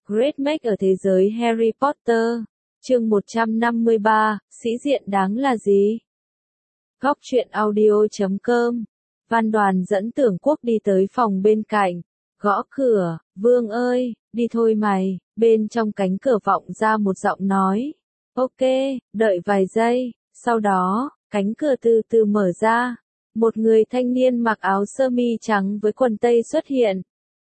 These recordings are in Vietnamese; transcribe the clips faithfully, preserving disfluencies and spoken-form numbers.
Great Make ở thế giới Harry Potter. Chương một trăm năm mươi ba, sĩ diện đáng là gì? Góc truyện audio chấm com. Văn Đoàn dẫn Tưởng Quốc đi tới phòng bên cạnh, gõ cửa, "Vương ơi, đi thôi mày." Bên trong cánh cửa vọng ra một giọng nói. "Ok, đợi vài giây." Sau đó, cánh cửa từ từ mở ra. Một người thanh niên mặc áo sơ mi trắng với quần tây xuất hiện.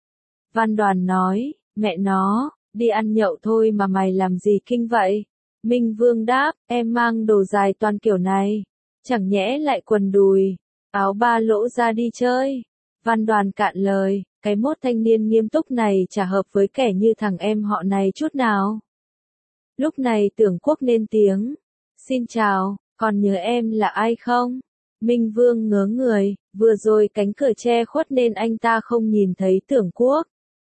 Văn Đoàn nói, "Mẹ nó, đi ăn nhậu thôi mà mày làm gì kinh vậy?" Minh Vương đáp, "Em mang đồ dài toàn kiểu này. Chẳng nhẽ lại quần đùi, áo ba lỗ ra đi chơi." Văn Đoàn cạn lời, cái mốt thanh niên nghiêm túc này chả hợp với kẻ như thằng em họ này chút nào. Lúc này Tưởng Quốc lên tiếng, "Xin chào, còn nhớ em là ai không?" Minh Vương ngớ người, vừa rồi cánh cửa che khuất nên anh ta không nhìn thấy Tưởng Quốc.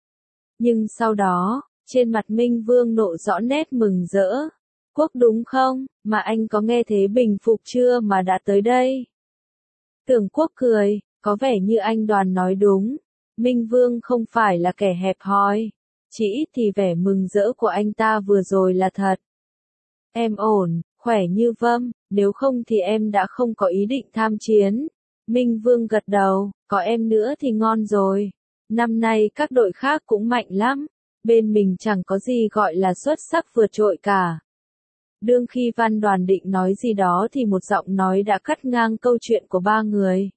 Nhưng sau đó, trên mặt Minh Vương lộ rõ nét mừng rỡ. "Quốc đúng không, mà anh có nghe thế bình phục chưa mà đã tới đây?" Tưởng Quốc cười, có vẻ như anh Đoàn nói đúng. Minh Vương không phải là kẻ hẹp hòi. Chỉ ít thì vẻ mừng rỡ của anh ta vừa rồi là thật. "Em ổn, khỏe như vâm, nếu không thì em đã không có ý định tham chiến." Minh Vương gật đầu, "Có em nữa thì ngon rồi. Năm nay các đội khác cũng mạnh lắm. Bên mình chẳng có gì gọi là xuất sắc vượt trội cả." Đương khi Văn Đoàn định nói gì đó thì một giọng nói đã cắt ngang câu chuyện của ba người.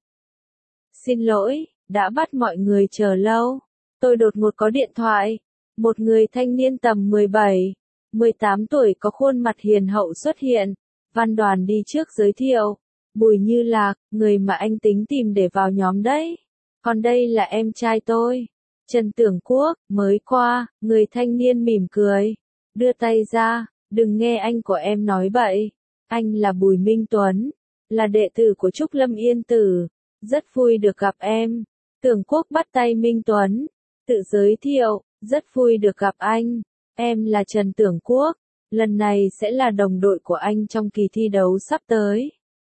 "Xin lỗi, đã bắt mọi người chờ lâu. Tôi đột ngột có điện thoại." Một người thanh niên tầm mười bảy, mười tám tuổi có khuôn mặt hiền hậu xuất hiện. Văn Đoàn đi trước giới thiệu. "Bùi Như Lạc, người mà anh tính tìm để vào nhóm đấy. Còn đây là em trai tôi, Trần Tưởng Quốc, mới qua." Người thanh niên mỉm cười, đưa tay ra, "Đừng nghe anh của em nói bậy. Anh là Bùi Minh Tuấn, là đệ tử của Trúc Lâm Yên Tử. Rất vui được gặp em." Tưởng Quốc bắt tay Minh Tuấn, tự giới thiệu, "Rất vui được gặp anh. Em là Trần Tưởng Quốc. Lần này sẽ là đồng đội của anh trong kỳ thi đấu sắp tới."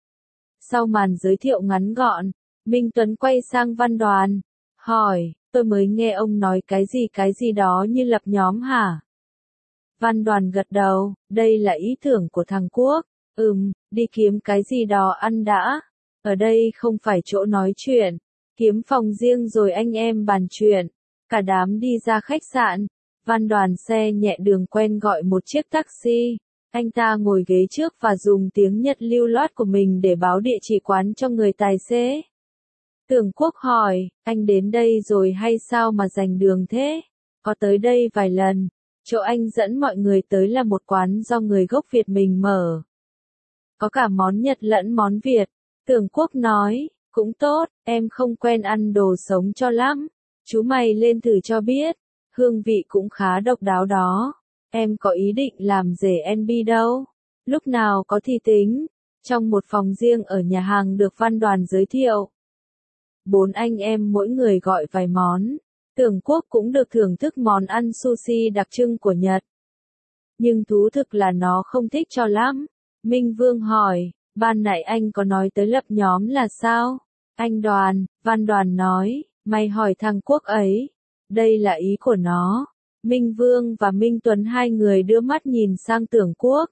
Sau màn giới thiệu ngắn gọn, Minh Tuấn quay sang Văn Đoàn, hỏi, "Tôi mới nghe ông nói cái gì cái gì đó như lập nhóm hả?" Văn Đoàn gật đầu, "Đây là ý tưởng của thằng Quốc. Ừm, đi kiếm cái gì đó ăn đã. Ở đây không phải chỗ nói chuyện. Kiếm phòng riêng rồi anh em bàn chuyện." Cả đám đi ra khách sạn. Văn Đoàn xe nhẹ đường quen gọi một chiếc taxi. Anh ta ngồi ghế trước và dùng tiếng Nhật lưu loát của mình để báo địa chỉ quán cho người tài xế. Tưởng Quốc hỏi, "Anh đến đây rồi hay sao mà giành đường thế?" "Có tới đây vài lần. Chỗ anh dẫn mọi người tới là một quán do người gốc Việt mình mở. Có cả món Nhật lẫn món Việt." Tưởng Quốc nói, "Cũng tốt, em không quen ăn đồ sống cho lắm. Chú mày lên thử cho biết. Hương vị cũng khá độc đáo đó. Em có ý định làm rể en bê đâu. Lúc nào có thì tính." Trong một phòng riêng ở nhà hàng được Văn Đoàn giới thiệu, bốn anh em mỗi người gọi vài món. Tưởng Quốc cũng được thưởng thức món ăn sushi đặc trưng của Nhật. Nhưng thú thực là nó không thích cho lắm. Minh Vương hỏi, "Ban nãy anh có nói tới lập nhóm là sao?" "Anh Đoàn," Văn Đoàn nói, "mày hỏi thằng Quốc ấy. Đây là ý của nó." Minh Vương và Minh Tuấn hai người đưa mắt nhìn sang Tưởng Quốc.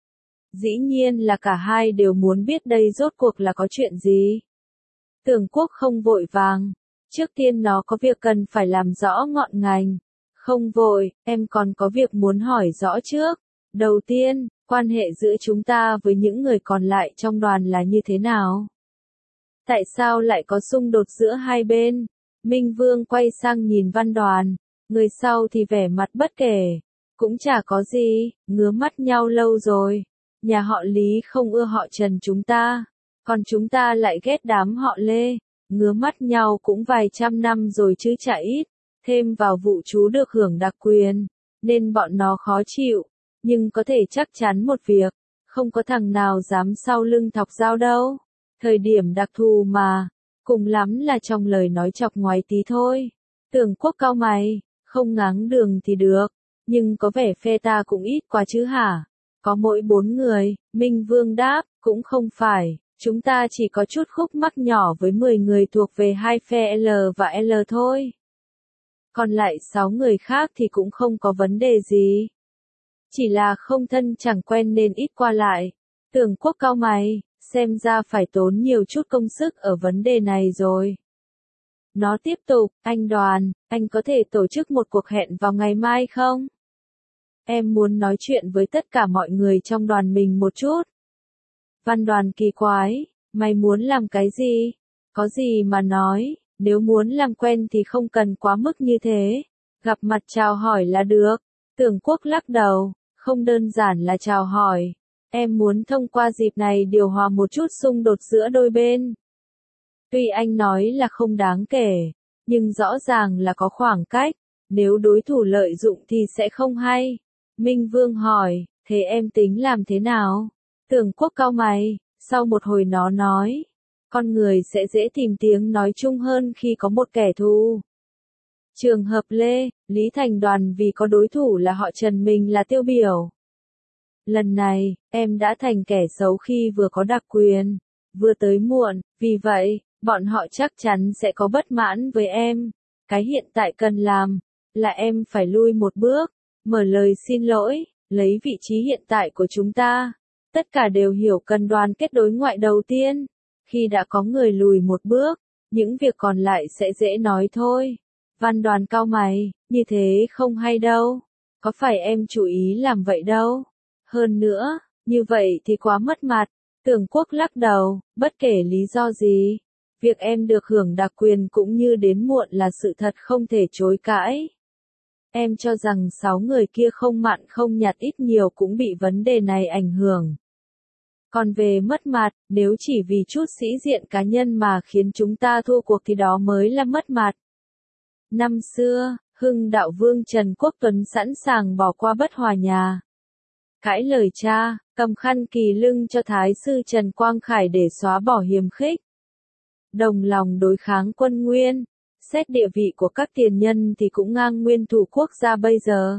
Dĩ nhiên là cả hai đều muốn biết đây rốt cuộc là có chuyện gì. Tưởng Quốc không vội vàng. "Trước tiên nó có việc cần phải làm rõ ngọn ngành." "Không vội, em còn có việc muốn hỏi rõ trước. Đầu tiên, quan hệ giữa chúng ta với những người còn lại trong đoàn là như thế nào? Tại sao lại có xung đột giữa hai bên?" Minh Vương quay sang nhìn Văn Đoàn. Người sau thì vẻ mặt bất kể. "Cũng chả có gì, ngứa mắt nhau lâu rồi. Nhà họ Lý không ưa họ Trần chúng ta. Còn chúng ta lại ghét đám họ Lê. Ngứa mắt nhau cũng vài trăm năm rồi chứ chả ít. Thêm vào vụ chú được hưởng đặc quyền, nên bọn nó khó chịu. Nhưng có thể chắc chắn một việc, không có thằng nào dám sau lưng thọc dao đâu. Thời điểm đặc thù mà, cùng lắm là trong lời nói chọc ngoáy tí thôi." Tưởng Quốc cau mày, "Không ngáng đường thì được, nhưng có vẻ phe ta cũng ít quá chứ hả?" "Có mỗi bốn người," Minh Vương đáp, "cũng không phải. Chúng ta chỉ có chút khúc mắc nhỏ với mười người thuộc về hai phe L và L thôi." Còn lại sáu người khác thì cũng không có vấn đề gì. Chỉ là không thân chẳng quen nên ít qua lại. Tưởng Quốc cau mày, xem ra phải tốn nhiều chút công sức ở vấn đề này rồi. Nó tiếp tục, anh Đoàn, anh có thể tổ chức một cuộc hẹn vào ngày mai không? Em muốn nói chuyện với tất cả mọi người trong đoàn mình một chút. Văn Đoàn kỳ quái, mày muốn làm cái gì? Có gì mà nói, nếu muốn làm quen thì không cần quá mức như thế. Gặp mặt chào hỏi là được. Tưởng Quốc lắc đầu, không đơn giản là chào hỏi. Em muốn thông qua dịp này điều hòa một chút xung đột giữa đôi bên. Tuy anh nói là không đáng kể, nhưng rõ ràng là có khoảng cách. Nếu đối thủ lợi dụng thì sẽ không hay. Minh Vương hỏi, thế em tính làm thế nào? Tưởng Quốc cau mày, sau một hồi nó nói, con người sẽ dễ tìm tiếng nói chung hơn khi có một kẻ thù. Trường hợp Lê, Lý Thành Đoàn vì có đối thủ là họ Trần mình là tiêu biểu. Lần này, em đã thành kẻ xấu khi vừa có đặc quyền, vừa tới muộn, vì vậy, bọn họ chắc chắn sẽ có bất mãn với em. Cái hiện tại cần làm, là em phải lui một bước, mở lời xin lỗi, lấy vị trí hiện tại của chúng ta. Tất cả đều hiểu cần đoàn kết đối ngoại đầu tiên. Khi đã có người lùi một bước, những việc còn lại sẽ dễ nói thôi. Văn Đoàn cau mày, như thế không hay đâu. Có phải em chú ý làm vậy đâu. Hơn nữa, như vậy thì quá mất mặt. Tưởng Quốc lắc đầu, bất kể lý do gì. Việc em được hưởng đặc quyền cũng như đến muộn là sự thật không thể chối cãi. Em cho rằng sáu người kia không mặn không nhạt ít nhiều cũng bị vấn đề này ảnh hưởng. Còn về mất mặt, nếu chỉ vì chút sĩ diện cá nhân mà khiến chúng ta thua cuộc thì đó mới là mất mặt. Năm xưa, Hưng Đạo Vương Trần Quốc Tuấn sẵn sàng bỏ qua bất hòa nhà. Cãi lời cha, cầm khăn kỳ lưng cho Thái sư Trần Quang Khải để xóa bỏ hiềm khích. Đồng lòng đối kháng quân Nguyên, xét địa vị của các tiền nhân thì cũng ngang nguyên thủ quốc gia bây giờ.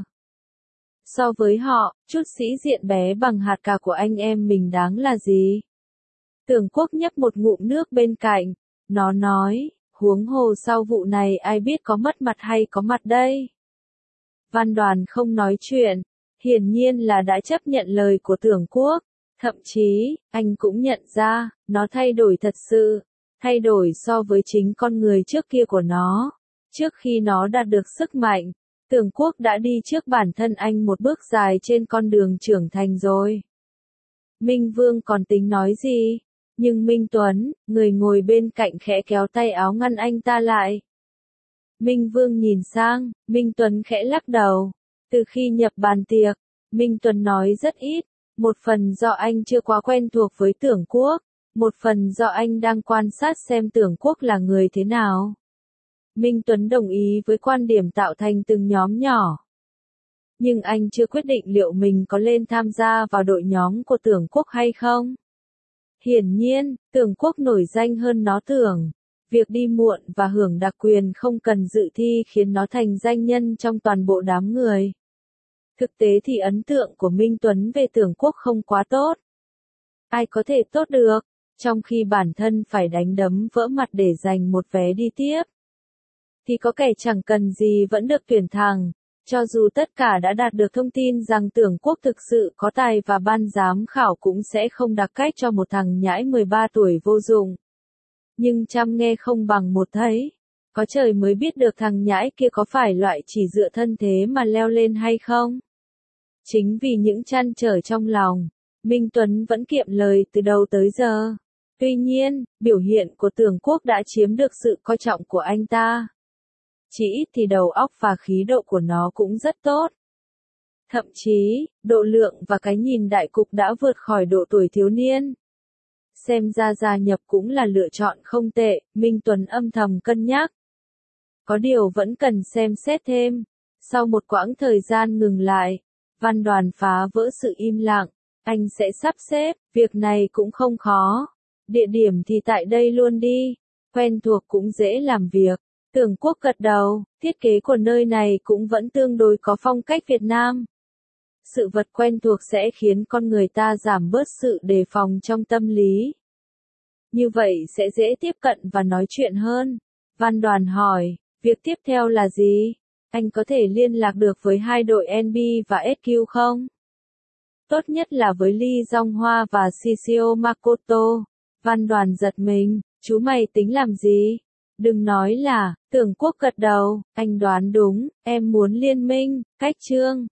So với họ, chút sĩ diện bé bằng hạt cà của anh em mình đáng là gì? Tưởng Quốc nhấp một ngụm nước bên cạnh, nó nói, huống hồ sau vụ này ai biết có mất mặt hay có mặt đây? Văn Đoàn không nói chuyện, hiển nhiên là đã chấp nhận lời của Tưởng Quốc, thậm chí, anh cũng nhận ra, nó thay đổi thật sự, thay đổi so với chính con người trước kia của nó. Trước khi nó đạt được sức mạnh, Tưởng Quốc đã đi trước bản thân anh một bước dài trên con đường trưởng thành rồi. Minh Vương còn tính nói gì, nhưng Minh Tuấn, người ngồi bên cạnh khẽ kéo tay áo ngăn anh ta lại. Minh Vương nhìn sang, Minh Tuấn khẽ lắc đầu. Từ khi nhập bàn tiệc, Minh Tuấn nói rất ít, một phần do anh chưa quá quen thuộc với Tưởng Quốc, một phần do anh đang quan sát xem Tưởng Quốc là người thế nào. Minh Tuấn đồng ý với quan điểm tạo thành từng nhóm nhỏ. Nhưng anh chưa quyết định liệu mình có lên tham gia vào đội nhóm của Tưởng Quốc hay không. Hiển nhiên, Tưởng Quốc nổi danh hơn nó tưởng. Việc đi muộn và hưởng đặc quyền không cần dự thi khiến nó thành danh nhân trong toàn bộ đám người. Thực tế thì ấn tượng của Minh Tuấn về Tưởng Quốc không quá tốt. Ai có thể tốt được, trong khi bản thân phải đánh đấm vỡ mặt để giành một vé đi tiếp. Thì có kẻ chẳng cần gì vẫn được tuyển thẳng, cho dù tất cả đã đạt được thông tin rằng Tưởng Quốc thực sự có tài và ban giám khảo cũng sẽ không đặc cách cho một thằng nhãi mười ba tuổi vô dụng. Nhưng trăm nghe không bằng một thấy, có trời mới biết được thằng nhãi kia có phải loại chỉ dựa thân thế mà leo lên hay không. Chính vì những trăn trở trong lòng, Minh Tuấn vẫn kiệm lời từ đầu tới giờ. Tuy nhiên, biểu hiện của Tưởng Quốc đã chiếm được sự coi trọng của anh ta. Chỉ ít thì đầu óc và khí độ của nó cũng rất tốt. Thậm chí, độ lượng và cái nhìn đại cục đã vượt khỏi độ tuổi thiếu niên. Xem ra gia nhập cũng là lựa chọn không tệ, Minh Tuấn âm thầm cân nhắc. Có điều vẫn cần xem xét thêm. Sau một quãng thời gian ngừng lại, Văn Đoàn phá vỡ sự im lặng, anh sẽ sắp xếp, việc này cũng không khó. Địa điểm thì tại đây luôn đi, quen thuộc cũng dễ làm việc. Tưởng Quốc gật đầu, thiết kế của nơi này cũng vẫn tương đối có phong cách Việt Nam. Sự vật quen thuộc sẽ khiến con người ta giảm bớt sự đề phòng trong tâm lý. Như vậy sẽ dễ tiếp cận và nói chuyện hơn. Văn Đoàn hỏi, việc tiếp theo là gì? anh có thể liên lạc được với hai đội en bê và ét quy không? Tốt nhất là với Lee Jong Hoa và Shishio Makoto. Văn Đoàn giật mình, chú mày tính làm gì? Đừng nói là, Tưởng Quốc gật đầu, anh đoán đúng, em muốn liên minh, cách chương.